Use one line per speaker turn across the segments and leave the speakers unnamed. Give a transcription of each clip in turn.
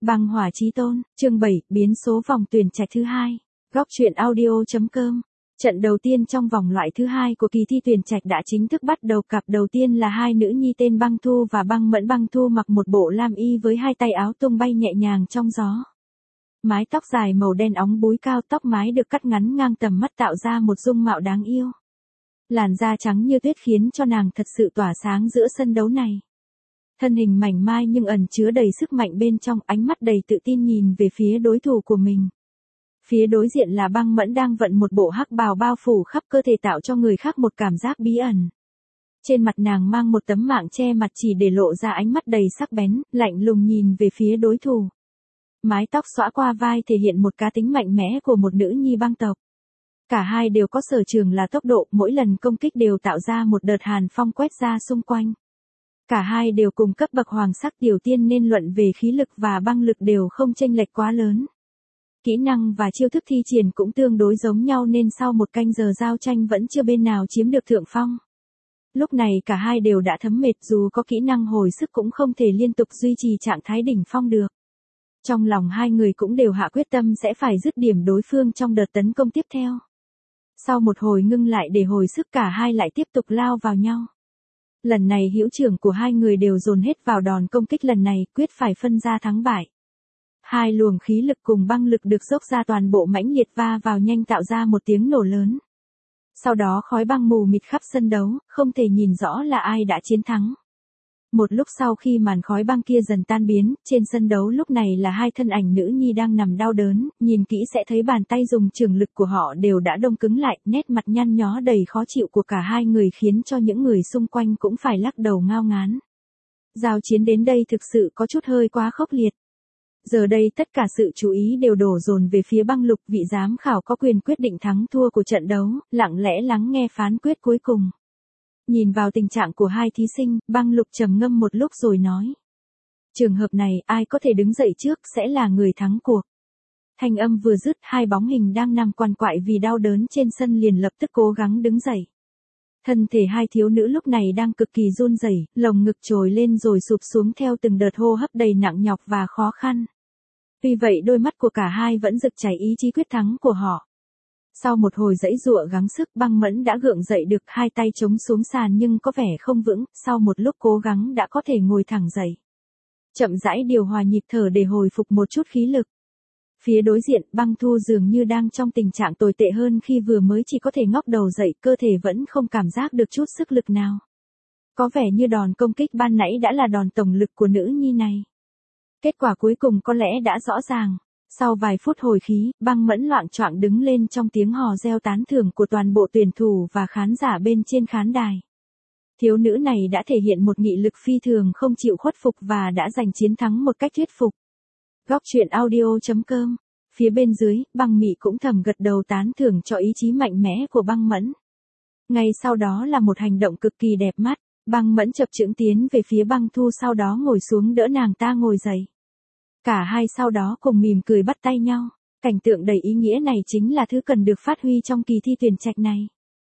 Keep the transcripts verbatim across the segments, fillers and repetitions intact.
Băng hỏa chí tôn, chương bảy, biến số vòng tuyển trạch thứ hai. Góc truyện audio.com. Trận đầu tiên trong vòng loại thứ hai của kỳ thi tuyển trạch đã chính thức bắt đầu. Cặp đầu tiên là hai nữ nhi tên Băng Thu và Băng Mẫn. Băng Thu mặc một bộ lam y với hai tay áo tung bay nhẹ nhàng trong gió. Mái tóc dài màu đen óng búi cao, tóc mái được cắt ngắn ngang tầm mắt tạo ra một dung mạo đáng yêu. Làn da trắng như tuyết khiến cho nàng thật sự tỏa sáng giữa sân đấu này. Thân hình mảnh mai nhưng ẩn chứa đầy sức mạnh bên trong, ánh mắt đầy tự tin nhìn về phía đối thủ của mình. Phía đối diện là Băng Mẫn đang vận một bộ hắc bào bao phủ khắp cơ thể tạo cho người khác một cảm giác bí ẩn. Trên mặt nàng mang một tấm mạng che mặt chỉ để lộ ra ánh mắt đầy sắc bén, lạnh lùng nhìn về phía đối thủ. Mái tóc xõa qua vai thể hiện một cá tính mạnh mẽ của một nữ nhi băng tộc. Cả hai đều có sở trường là tốc độ, mỗi lần công kích đều tạo ra một đợt hàn phong quét ra xung quanh. Cả hai đều cùng cấp bậc hoàng sắc tiểu tiên nên luận về khí lực và băng lực đều không chênh lệch quá lớn. Kỹ năng và chiêu thức thi triển cũng tương đối giống nhau nên sau một canh giờ giao tranh vẫn chưa bên nào chiếm được thượng phong. Lúc này cả hai đều đã thấm mệt, dù có kỹ năng hồi sức cũng không thể liên tục duy trì trạng thái đỉnh phong được. Trong lòng hai người cũng đều hạ quyết tâm sẽ phải dứt điểm đối phương trong đợt tấn công tiếp theo. Sau một hồi ngưng lại để hồi sức, cả hai lại tiếp tục lao vào nhau. Lần này hữu trưởng của hai người đều dồn hết vào đòn công kích lần này, quyết phải phân ra thắng bại. Hai luồng khí lực cùng băng lực được dốc ra toàn bộ mãnh liệt va vào nhanh tạo ra một tiếng nổ lớn. Sau đó khói băng mù mịt khắp sân đấu, không thể nhìn rõ là ai đã chiến thắng. Một lúc sau khi màn khói băng kia dần tan biến, trên sân đấu lúc này là hai thân ảnh nữ nhi đang nằm đau đớn, nhìn kỹ sẽ thấy bàn tay dùng trường lực của họ đều đã đông cứng lại, nét mặt nhăn nhó đầy khó chịu của cả hai người khiến cho những người xung quanh cũng phải lắc đầu ngao ngán. Giao chiến đến đây thực sự có chút hơi quá khốc liệt. Giờ đây tất cả sự chú ý đều đổ dồn về phía Băng Lục, vị giám khảo có quyền quyết định thắng thua của trận đấu, lặng lẽ lắng nghe phán quyết cuối cùng. Nhìn vào tình trạng của hai thí sinh, Băng Lục trầm ngâm một lúc rồi nói. Trường hợp này, ai có thể đứng dậy trước sẽ là người thắng cuộc. Thanh âm vừa dứt, hai bóng hình đang nằm quằn quại vì đau đớn trên sân liền lập tức cố gắng đứng dậy. Thân thể hai thiếu nữ lúc này đang cực kỳ run rẩy, lồng ngực trồi lên rồi sụp xuống theo từng đợt hô hấp đầy nặng nhọc và khó khăn. Tuy vậy đôi mắt của cả hai vẫn rực cháy ý chí quyết thắng của họ. Sau một hồi giãy giụa gắng sức, Băng Mẫn đã gượng dậy được, hai tay chống xuống sàn nhưng có vẻ không vững, sau một lúc cố gắng đã có thể ngồi thẳng dậy. Chậm rãi điều hòa nhịp thở để hồi phục một chút khí lực. Phía đối diện, Băng Thu dường như đang trong tình trạng tồi tệ hơn khi vừa mới chỉ có thể ngóc đầu dậy, cơ thể vẫn không cảm giác được chút sức lực nào. Có vẻ như đòn công kích ban nãy đã là đòn tổng lực của nữ nhi này. Kết quả cuối cùng có lẽ đã rõ ràng. Sau vài phút hồi khí, Băng Mẫn loạng choạng đứng lên trong tiếng hò reo tán thưởng của toàn bộ tuyển thủ và khán giả bên trên khán đài. Thiếu nữ này đã thể hiện một nghị lực phi thường không chịu khuất phục và đã giành chiến thắng một cách thuyết phục. Góc truyện audio.com. Phía bên dưới, Băng Mị cũng thầm gật đầu tán thưởng cho ý chí mạnh mẽ của Băng Mẫn. Ngay sau đó là một hành động cực kỳ đẹp mắt, Băng Mẫn chập chững tiến về phía Băng Thu, sau đó ngồi xuống đỡ nàng ta ngồi dậy. Cả hai sau đó cùng mỉm cười bắt tay nhau. Cảnh tượng đầy ý nghĩa này chính là thứ cần được phát huy trong kỳ thi tuyển trạch này.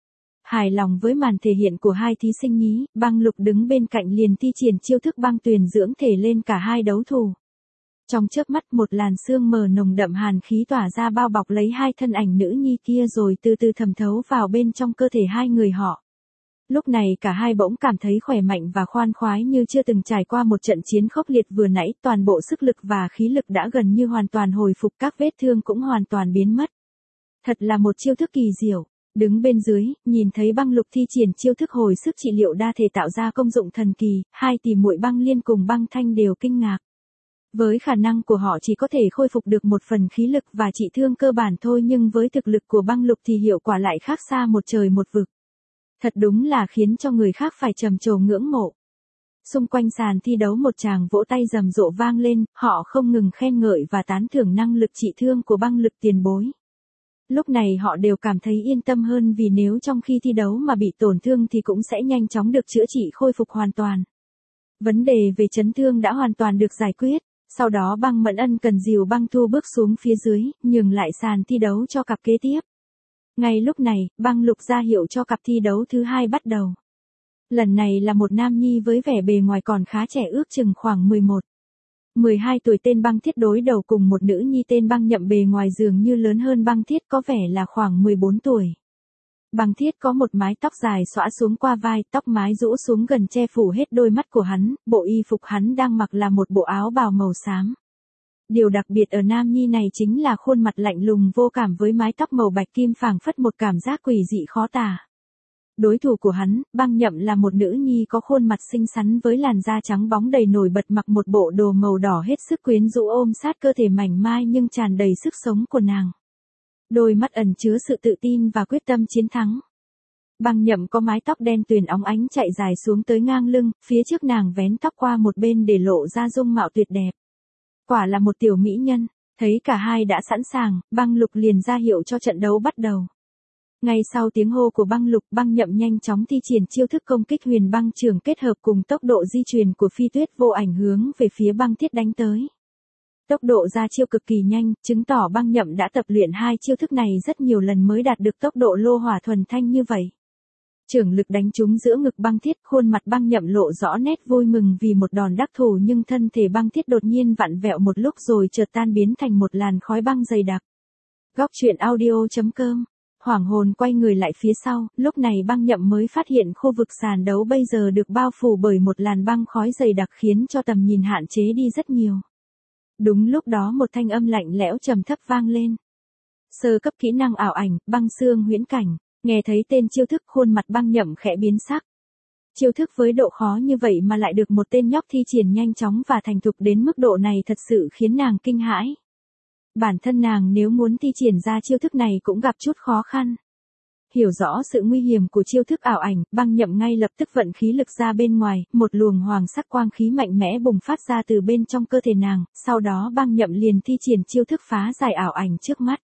Hài lòng với màn thể hiện của hai thí sinh nhí, Băng Lục đứng bên cạnh liền thi triển chiêu thức băng tuyền dưỡng thể lên cả hai đấu thủ. Trong chớp mắt một làn sương mờ nồng đậm hàn khí tỏa ra bao bọc lấy hai thân ảnh nữ nhi kia rồi từ từ thẩm thấu vào bên trong cơ thể hai người họ. Lúc này cả hai bỗng cảm thấy khỏe mạnh và khoan khoái như chưa từng trải qua một trận chiến khốc liệt vừa nãy, toàn bộ sức lực và khí lực đã gần như hoàn toàn hồi phục, các vết thương cũng hoàn toàn biến mất. Thật là một chiêu thức kỳ diệu. Đứng bên dưới, nhìn thấy Băng Lục thi triển chiêu thức hồi sức trị liệu đa thể tạo ra công dụng thần kỳ, hai tỷ muội Băng Liên cùng Băng Thanh đều kinh ngạc. Với khả năng của họ chỉ có thể khôi phục được một phần khí lực và trị thương cơ bản thôi, nhưng với thực lực của Băng Lục thì hiệu quả lại khác xa một trời một vực. Thật đúng là khiến cho người khác phải trầm trồ ngưỡng mộ. Xung quanh sàn thi đấu một tràng vỗ tay rầm rộ vang lên, họ không ngừng khen ngợi và tán thưởng năng lực trị thương của Băng Lực tiền bối. Lúc này họ đều cảm thấy yên tâm hơn vì nếu trong khi thi đấu mà bị tổn thương thì cũng sẽ nhanh chóng được chữa trị khôi phục hoàn toàn. Vấn đề về chấn thương đã hoàn toàn được giải quyết. Sau đó Băng Mẫn ân cần dìu Băng Thu bước xuống phía dưới, nhường lại sàn thi đấu cho cặp kế tiếp. Ngay lúc này, Băng Lục ra hiệu cho cặp thi đấu thứ hai bắt đầu. Lần này là một nam nhi với vẻ bề ngoài còn khá trẻ, ước chừng khoảng mười một. mười hai tuổi tên Băng Thiết đối đầu cùng một nữ nhi tên Băng Nhậm bề ngoài dường như lớn hơn Băng Thiết có vẻ là khoảng mười bốn tuổi. Băng Thiết có một mái tóc dài xõa xuống qua vai, tóc mái rũ xuống gần che phủ hết đôi mắt của hắn, bộ y phục hắn đang mặc là một bộ áo bào màu xám. Điều đặc biệt ở nam nhi này chính là khuôn mặt lạnh lùng vô cảm với mái tóc màu bạch kim phảng phất một cảm giác quỷ dị khó tả. Đối thủ của hắn, Băng Nhậm là một nữ nhi có khuôn mặt xinh xắn với làn da trắng bóng đầy nổi bật mặc một bộ đồ màu đỏ hết sức quyến rũ ôm sát cơ thể mảnh mai nhưng tràn đầy sức sống của nàng. Đôi mắt ẩn chứa sự tự tin và quyết tâm chiến thắng. Băng Nhậm có mái tóc đen tuyền óng ánh chạy dài xuống tới ngang lưng, phía trước nàng vén tóc qua một bên để lộ ra dung mạo tuyệt đẹp. Quả là một tiểu mỹ nhân, thấy cả hai đã sẵn sàng, Băng Lục liền ra hiệu cho trận đấu bắt đầu. Ngay sau tiếng hô của Băng Lục, Băng Nhậm nhanh chóng thi triển chiêu thức công kích huyền băng trường kết hợp cùng tốc độ di chuyển của phi tuyết vô ảnh hướng về phía Băng Thiết đánh tới. Tốc độ ra chiêu cực kỳ nhanh, chứng tỏ Băng Nhậm đã tập luyện hai chiêu thức này rất nhiều lần mới đạt được tốc độ lô hỏa thuần thanh như vậy. Chưởng lực đánh trúng giữa ngực Băng Thiết, khuôn mặt Băng Nhậm lộ rõ nét vui mừng vì một đòn đắc thủ nhưng thân thể Băng Thiết đột nhiên vặn vẹo một lúc rồi chợt tan biến thành một làn khói băng dày đặc. Góc truyện audio chấm com. Hoảng hồn quay người lại phía sau, lúc này Băng Nhậm mới phát hiện khu vực sàn đấu bây giờ được bao phủ bởi một làn băng khói dày đặc khiến cho tầm nhìn hạn chế đi rất nhiều. Đúng lúc đó một thanh âm lạnh lẽo trầm thấp vang lên. Sơ cấp kỹ năng ảo ảnh, băng xương huyễn cảnh. Nghe thấy tên chiêu thức, khuôn mặt Băng Nhậm khẽ biến sắc. Chiêu thức với độ khó như vậy mà lại được một tên nhóc thi triển nhanh chóng và thành thục đến mức độ này thật sự khiến nàng kinh hãi. Bản thân nàng nếu muốn thi triển ra chiêu thức này cũng gặp chút khó khăn. Hiểu rõ sự nguy hiểm của chiêu thức ảo ảnh, Băng Nhậm ngay lập tức vận khí lực ra bên ngoài, một luồng hoàng sắc quang khí mạnh mẽ bùng phát ra từ bên trong cơ thể nàng, sau đó Băng Nhậm liền thi triển chiêu thức phá giải ảo ảnh trước mắt.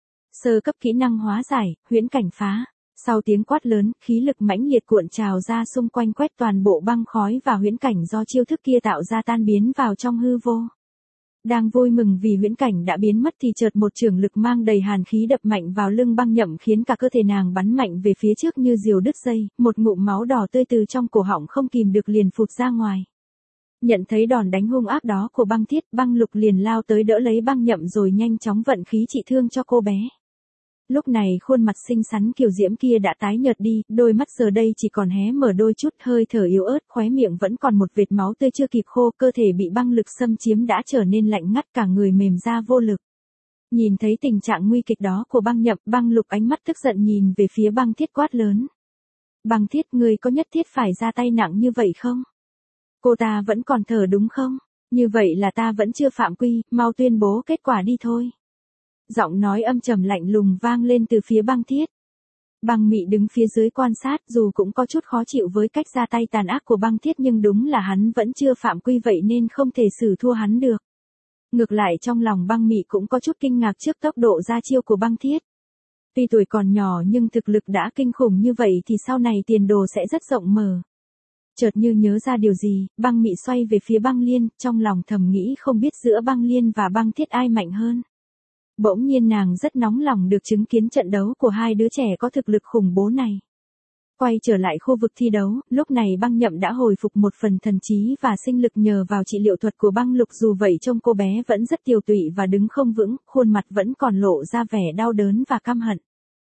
Sơ cấp kỹ năng hóa giải, huyễn cảnh phá. Sau tiếng quát lớn, khí lực mãnh liệt cuộn trào ra xung quanh quét toàn bộ băng khói và huyễn cảnh do chiêu thức kia tạo ra tan biến vào trong hư vô. Đang vui mừng vì huyễn cảnh đã biến mất thì chợt một chưởng lực mang đầy hàn khí đập mạnh vào lưng Băng Nhậm khiến cả cơ thể nàng bắn mạnh về phía trước như diều đứt dây, một ngụm máu đỏ tươi từ trong cổ họng không kìm được liền phụt ra ngoài. Nhận thấy đòn đánh hung ác đó của Băng Thiết, Băng Lục liền lao tới đỡ lấy Băng Nhậm rồi nhanh chóng vận khí trị thương cho cô bé. Lúc này khuôn mặt xinh xắn kiều diễm kia đã tái nhợt đi, đôi mắt giờ đây chỉ còn hé mở đôi chút, hơi thở yếu ớt, khóe miệng vẫn còn một vệt máu tươi chưa kịp khô, cơ thể bị băng lực xâm chiếm đã trở nên lạnh ngắt, cả người mềm ra vô lực. Nhìn thấy tình trạng nguy kịch đó của Băng Nhậm, Băng Lục ánh mắt tức giận nhìn về phía Băng Thiết quát lớn. Băng Thiết, ngươi có nhất thiết phải ra tay nặng như vậy không? Cô ta vẫn còn thở đúng không? Như vậy là ta vẫn chưa phạm quy, mau tuyên bố kết quả đi thôi. Giọng nói âm trầm lạnh lùng vang lên từ phía Băng Thiết. Băng Mị đứng phía dưới quan sát, dù cũng có chút khó chịu với cách ra tay tàn ác của Băng Thiết nhưng đúng là hắn vẫn chưa phạm quy vậy nên không thể xử thua hắn được. Ngược lại trong lòng Băng Mị cũng có chút kinh ngạc trước tốc độ ra chiêu của Băng Thiết. Tuy tuổi còn nhỏ nhưng thực lực đã kinh khủng như vậy thì sau này tiền đồ sẽ rất rộng mở. Chợt như nhớ ra điều gì, Băng Mị xoay về phía Băng Liên, trong lòng thầm nghĩ không biết giữa Băng Liên và Băng Thiết ai mạnh hơn. Bỗng nhiên nàng rất nóng lòng được chứng kiến trận đấu của hai đứa trẻ có thực lực khủng bố này. Quay trở lại khu vực thi đấu, lúc này Băng Nhậm đã hồi phục một phần thần trí và sinh lực nhờ vào trị liệu thuật của Băng Lục, dù vậy trông cô bé vẫn rất tiều tụy và đứng không vững, khuôn mặt vẫn còn lộ ra vẻ đau đớn và căm hận.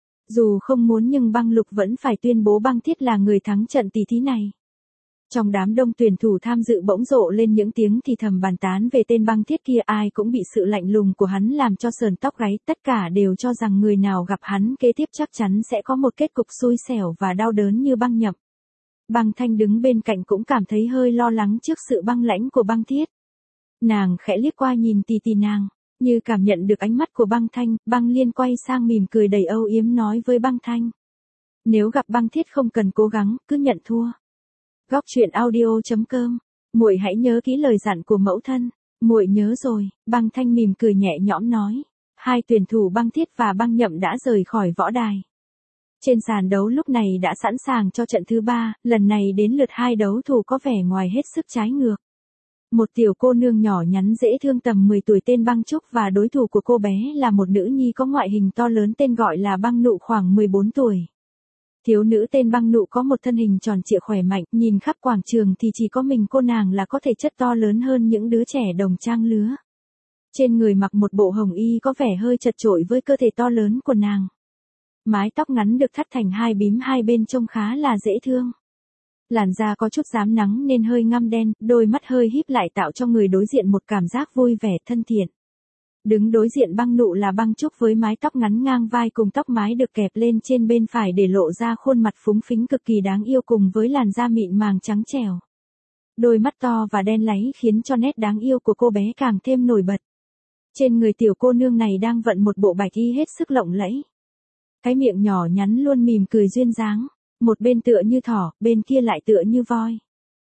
Dù không muốn nhưng Băng Lục vẫn phải tuyên bố Băng Thiết là người thắng trận tỷ thí này. Trong đám đông tuyển thủ tham dự bỗng rộ lên những tiếng thì thầm bàn tán về tên Băng Thiết kia, ai cũng bị sự lạnh lùng của hắn làm cho sờn tóc gáy, tất cả đều cho rằng người nào gặp hắn kế tiếp chắc chắn sẽ có một kết cục xui xẻo và đau đớn như Băng Nhậm. Băng Thanh đứng bên cạnh cũng cảm thấy hơi lo lắng trước sự băng lãnh của Băng Thiết. Nàng khẽ liếc qua nhìn tì tì nàng, như cảm nhận được ánh mắt của Băng Thanh, Băng Liên quay sang mỉm cười đầy âu yếm nói với Băng Thanh. Nếu gặp Băng Thiết không cần cố gắng, cứ nhận thua. Góc truyện audio chấm com. Muội hãy nhớ kỹ lời dặn của mẫu thân. Muội nhớ rồi, Băng Thanh mỉm cười nhẹ nhõm nói. Hai tuyển thủ Băng Thiết và Băng Nhậm đã rời khỏi võ đài. Trên sàn đấu lúc này đã sẵn sàng cho trận thứ ba, lần này đến lượt hai đấu thủ có vẻ ngoài hết sức trái ngược. Một tiểu cô nương nhỏ nhắn dễ thương tầm mười tuổi tên Băng Trúc và đối thủ của cô bé là một nữ nhi có ngoại hình to lớn tên gọi là Băng Nụ khoảng mười bốn tuổi. Thiếu nữ tên Băng Nụ có một thân hình tròn trịa khỏe mạnh, nhìn khắp quảng trường thì chỉ có mình cô nàng là có thể chất to lớn hơn những đứa trẻ đồng trang lứa. Trên người mặc một bộ hồng y có vẻ hơi chật chội với cơ thể to lớn của nàng. Mái tóc ngắn được thắt thành hai bím hai bên trông khá là dễ thương. Làn da có chút rám nắng nên hơi ngăm đen, đôi mắt hơi híp lại tạo cho người đối diện một cảm giác vui vẻ thân thiện. Đứng đối diện Băng Nụ là Băng Trúc với mái tóc ngắn ngang vai cùng tóc mái được kẹp lên trên bên phải để lộ ra khuôn mặt phúng phính cực kỳ đáng yêu cùng với làn da mịn màng trắng trẻo. Đôi mắt to và đen láy khiến cho nét đáng yêu của cô bé càng thêm nổi bật. Trên người tiểu cô nương này đang vận một bộ bạch y hết sức lộng lẫy. Cái miệng nhỏ nhắn luôn mỉm cười duyên dáng, một bên tựa như thỏ, bên kia lại tựa như voi.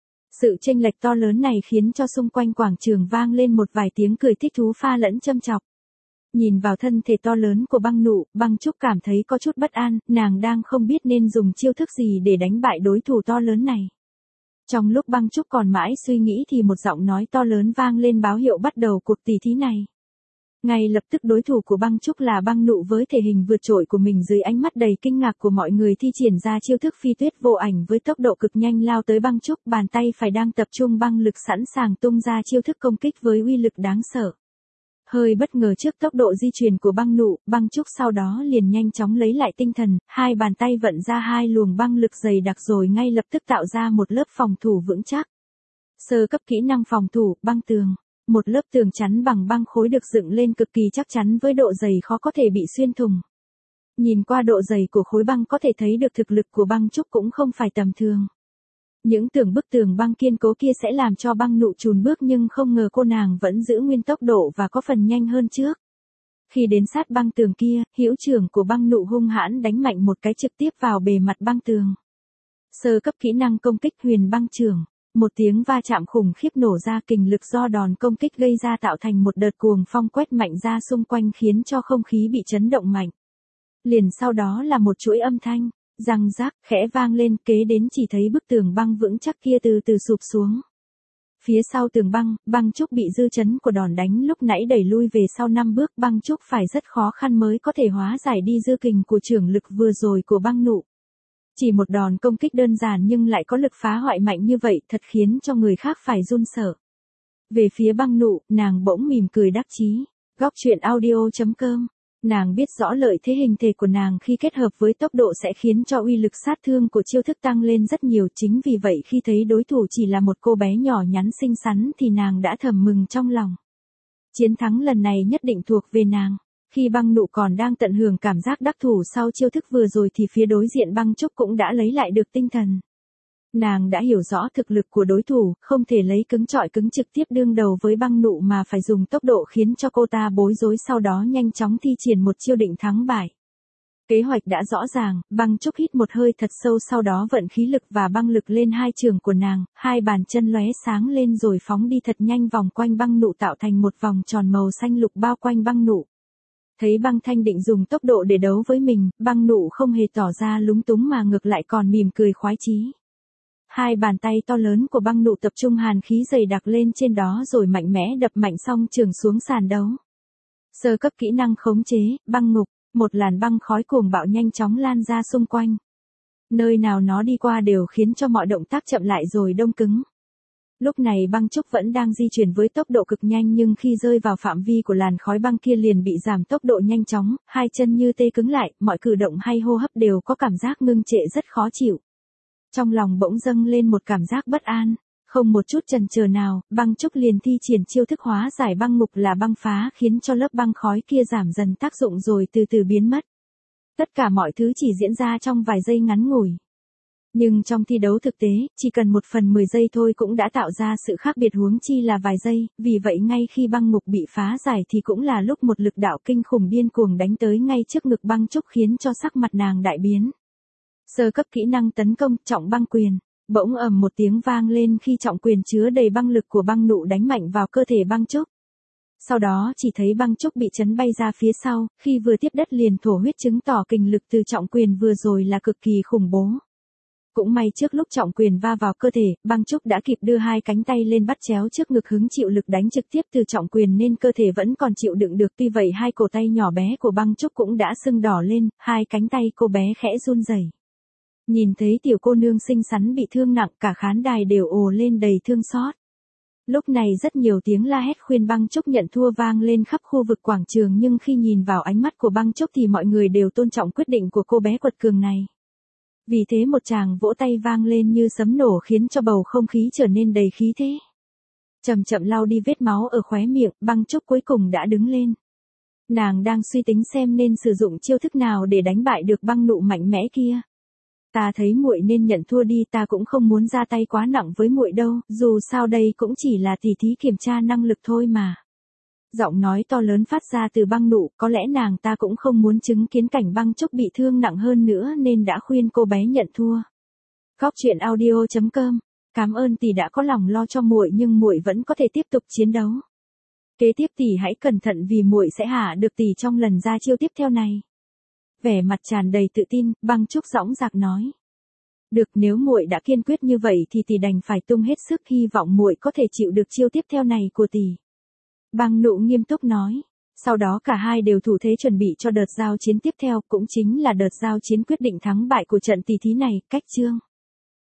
Sự chênh lệch to lớn này khiến cho xung quanh quảng trường vang lên một vài tiếng cười thích thú pha lẫn châm chọc. Nhìn vào thân thể to lớn của Băng Nụ, Băng Trúc cảm thấy có chút bất an, nàng đang không biết nên dùng chiêu thức gì để đánh bại đối thủ to lớn này. Trong lúc Băng Trúc còn mãi suy nghĩ thì một giọng nói to lớn vang lên báo hiệu bắt đầu cuộc tỷ thí này. Ngay lập tức đối thủ của Băng Trúc là Băng Nụ với thể hình vượt trội của mình dưới ánh mắt đầy kinh ngạc của mọi người thi triển ra chiêu thức phi tuyết vô ảnh với tốc độ cực nhanh lao tới Băng Trúc, bàn tay phải đang tập trung băng lực sẵn sàng tung ra chiêu thức công kích với uy lực đáng sợ. Hơi bất ngờ trước tốc độ di chuyển của Băng Nụ, Băng Trúc sau đó liền nhanh chóng lấy lại tinh thần, hai bàn tay vận ra hai luồng băng lực dày đặc rồi ngay lập tức tạo ra một lớp phòng thủ vững chắc. Sơ cấp kỹ năng phòng thủ, băng tường. Một lớp tường chắn bằng băng khối được dựng lên cực kỳ chắc chắn với độ dày khó có thể bị xuyên thủng. Nhìn qua độ dày của khối băng có thể thấy được thực lực của Băng Trúc cũng không phải tầm thường. Những tưởng bức tường băng kiên cố kia sẽ làm cho Băng Nụ chùn bước nhưng không ngờ cô nàng vẫn giữ nguyên tốc độ và có phần nhanh hơn trước. Khi đến sát băng tường kia, hữu trưởng của Băng Nụ hung hãn đánh mạnh một cái trực tiếp vào bề mặt băng tường. Sơ cấp kỹ năng công kích huyền băng chưởng. Một tiếng va chạm khủng khiếp nổ ra, kình lực do đòn công kích gây ra tạo thành một đợt cuồng phong quét mạnh ra xung quanh khiến cho không khí bị chấn động mạnh. Liền sau đó là một chuỗi âm thanh, răng rác, khẽ vang lên, kế đến chỉ thấy bức tường băng vững chắc kia từ từ sụp xuống. Phía sau tường băng, Băng Trúc bị dư chấn của đòn đánh lúc nãy đẩy lui về sau năm bước, Băng Trúc phải rất khó khăn mới có thể hóa giải đi dư kình của chưởng lực vừa rồi của Băng Nụ. Chỉ một đòn công kích đơn giản nhưng lại có lực phá hoại mạnh như vậy thật khiến cho người khác phải run sợ. Về phía Băng Nụ, nàng bỗng mỉm cười đắc chí. Góc truyện audio chấm com. Nàng biết rõ lợi thế hình thể của nàng khi kết hợp với tốc độ sẽ khiến cho uy lực sát thương của chiêu thức tăng lên rất nhiều. Chính vì vậy khi thấy đối thủ chỉ là một cô bé nhỏ nhắn xinh xắn thì nàng đã thầm mừng trong lòng. Chiến thắng lần này nhất định thuộc về nàng. Khi Băng Nụ còn đang tận hưởng cảm giác đắc thủ sau chiêu thức vừa rồi thì phía đối diện Băng Trúc cũng đã lấy lại được tinh thần. Nàng đã hiểu rõ thực lực của đối thủ, không thể lấy cứng chọi cứng trực tiếp đương đầu với Băng Nụ mà phải dùng tốc độ khiến cho cô ta bối rối, sau đó nhanh chóng thi triển một chiêu định thắng bại. Kế hoạch đã rõ ràng, Băng Trúc hít một hơi thật sâu sau đó vận khí lực và băng lực lên hai trường của nàng, hai bàn chân lóe sáng lên rồi phóng đi thật nhanh vòng quanh Băng Nụ tạo thành một vòng tròn màu xanh lục bao quanh Băng Nụ. Thấy Băng Thanh định dùng tốc độ để đấu với mình, Băng Nụ không hề tỏ ra lúng túng mà ngược lại còn mỉm cười khoái chí. Hai bàn tay to lớn của Băng Nụ tập trung hàn khí dày đặc lên trên đó rồi mạnh mẽ đập mạnh song trường xuống sàn đấu. Sơ cấp kỹ năng khống chế, băng ngục, một làn băng khói cuồng bạo nhanh chóng lan ra xung quanh. Nơi nào nó đi qua đều khiến cho mọi động tác chậm lại rồi đông cứng. Lúc này Băng Trúc vẫn đang di chuyển với tốc độ cực nhanh nhưng khi rơi vào phạm vi của làn khói băng kia liền bị giảm tốc độ nhanh chóng, hai chân như tê cứng lại, mọi cử động hay hô hấp đều có cảm giác ngưng trệ rất khó chịu. Trong lòng bỗng dâng lên một cảm giác bất an, không một chút chần chờ nào, Băng Trúc liền thi triển chiêu thức hóa giải băng ngục là băng phá khiến cho lớp băng khói kia giảm dần tác dụng rồi từ từ biến mất. Tất cả mọi thứ chỉ diễn ra trong vài giây ngắn ngủi. Nhưng trong thi đấu thực tế, chỉ cần một phần mười giây thôi cũng đã tạo ra sự khác biệt huống chi là vài giây, vì vậy ngay khi băng ngục bị phá giải thì cũng là lúc một lực đạo kinh khủng điên cuồng đánh tới ngay trước ngực Băng Trúc khiến cho sắc mặt nàng đại biến. Sơ cấp kỹ năng tấn công, trọng băng quyền, bỗng ầm một tiếng vang lên khi trọng quyền chứa đầy băng lực của Băng Nụ đánh mạnh vào cơ thể Băng Trúc. Sau đó chỉ thấy Băng Trúc bị chấn bay ra phía sau, khi vừa tiếp đất liền thổ huyết chứng tỏ kình lực từ trọng quyền vừa rồi là cực kỳ khủng bố. Cũng may trước lúc trọng quyền va vào cơ thể, Băng Trúc đã kịp đưa hai cánh tay lên bắt chéo trước ngực hứng chịu lực đánh trực tiếp từ trọng quyền nên cơ thể vẫn còn chịu đựng được. Tuy vậy hai cổ tay nhỏ bé của Băng Trúc cũng đã sưng đỏ lên, hai cánh tay cô bé khẽ run rẩy. Nhìn thấy tiểu cô nương xinh xắn bị thương nặng, cả khán đài đều ồ lên đầy thương xót. Lúc này rất nhiều tiếng la hét khuyên Băng Trúc nhận thua vang lên khắp khu vực quảng trường, nhưng khi nhìn vào ánh mắt của Băng Trúc thì mọi người đều tôn trọng quyết định của cô bé quật cường này. Vì thế một tràng vỗ tay vang lên như sấm nổ khiến cho bầu không khí trở nên đầy khí thế. Chậm chậm lau đi vết máu ở khóe miệng, Băng Trúc cuối cùng đã đứng lên. Nàng đang suy tính xem nên sử dụng chiêu thức nào để đánh bại được băng nụ mạnh mẽ kia. Ta thấy muội nên nhận thua đi, ta cũng không muốn ra tay quá nặng với muội đâu, dù sao đây cũng chỉ là tỉ thí kiểm tra năng lực thôi mà. Giọng nói to lớn phát ra từ băng nụ, có lẽ nàng ta cũng không muốn chứng kiến cảnh Băng Trúc bị thương nặng hơn nữa nên đã khuyên cô bé nhận thua. Góc truyện audio chấm com. Cảm ơn tỷ đã có lòng lo cho muội, nhưng muội vẫn có thể tiếp tục chiến đấu. Kế tiếp tỷ hãy cẩn thận vì muội sẽ hạ được tỷ trong lần ra chiêu tiếp theo này. Vẻ mặt tràn đầy tự tin, Băng Trúc dõng dạc nói. Được, nếu muội đã kiên quyết như vậy thì tỷ đành phải tung hết sức, hy vọng muội có thể chịu được chiêu tiếp theo này của tỷ. Băng nụ nghiêm túc nói. Sau đó cả hai đều thủ thế chuẩn bị cho đợt giao chiến tiếp theo, cũng chính là đợt giao chiến quyết định thắng bại của trận tỷ thí này. Cách chương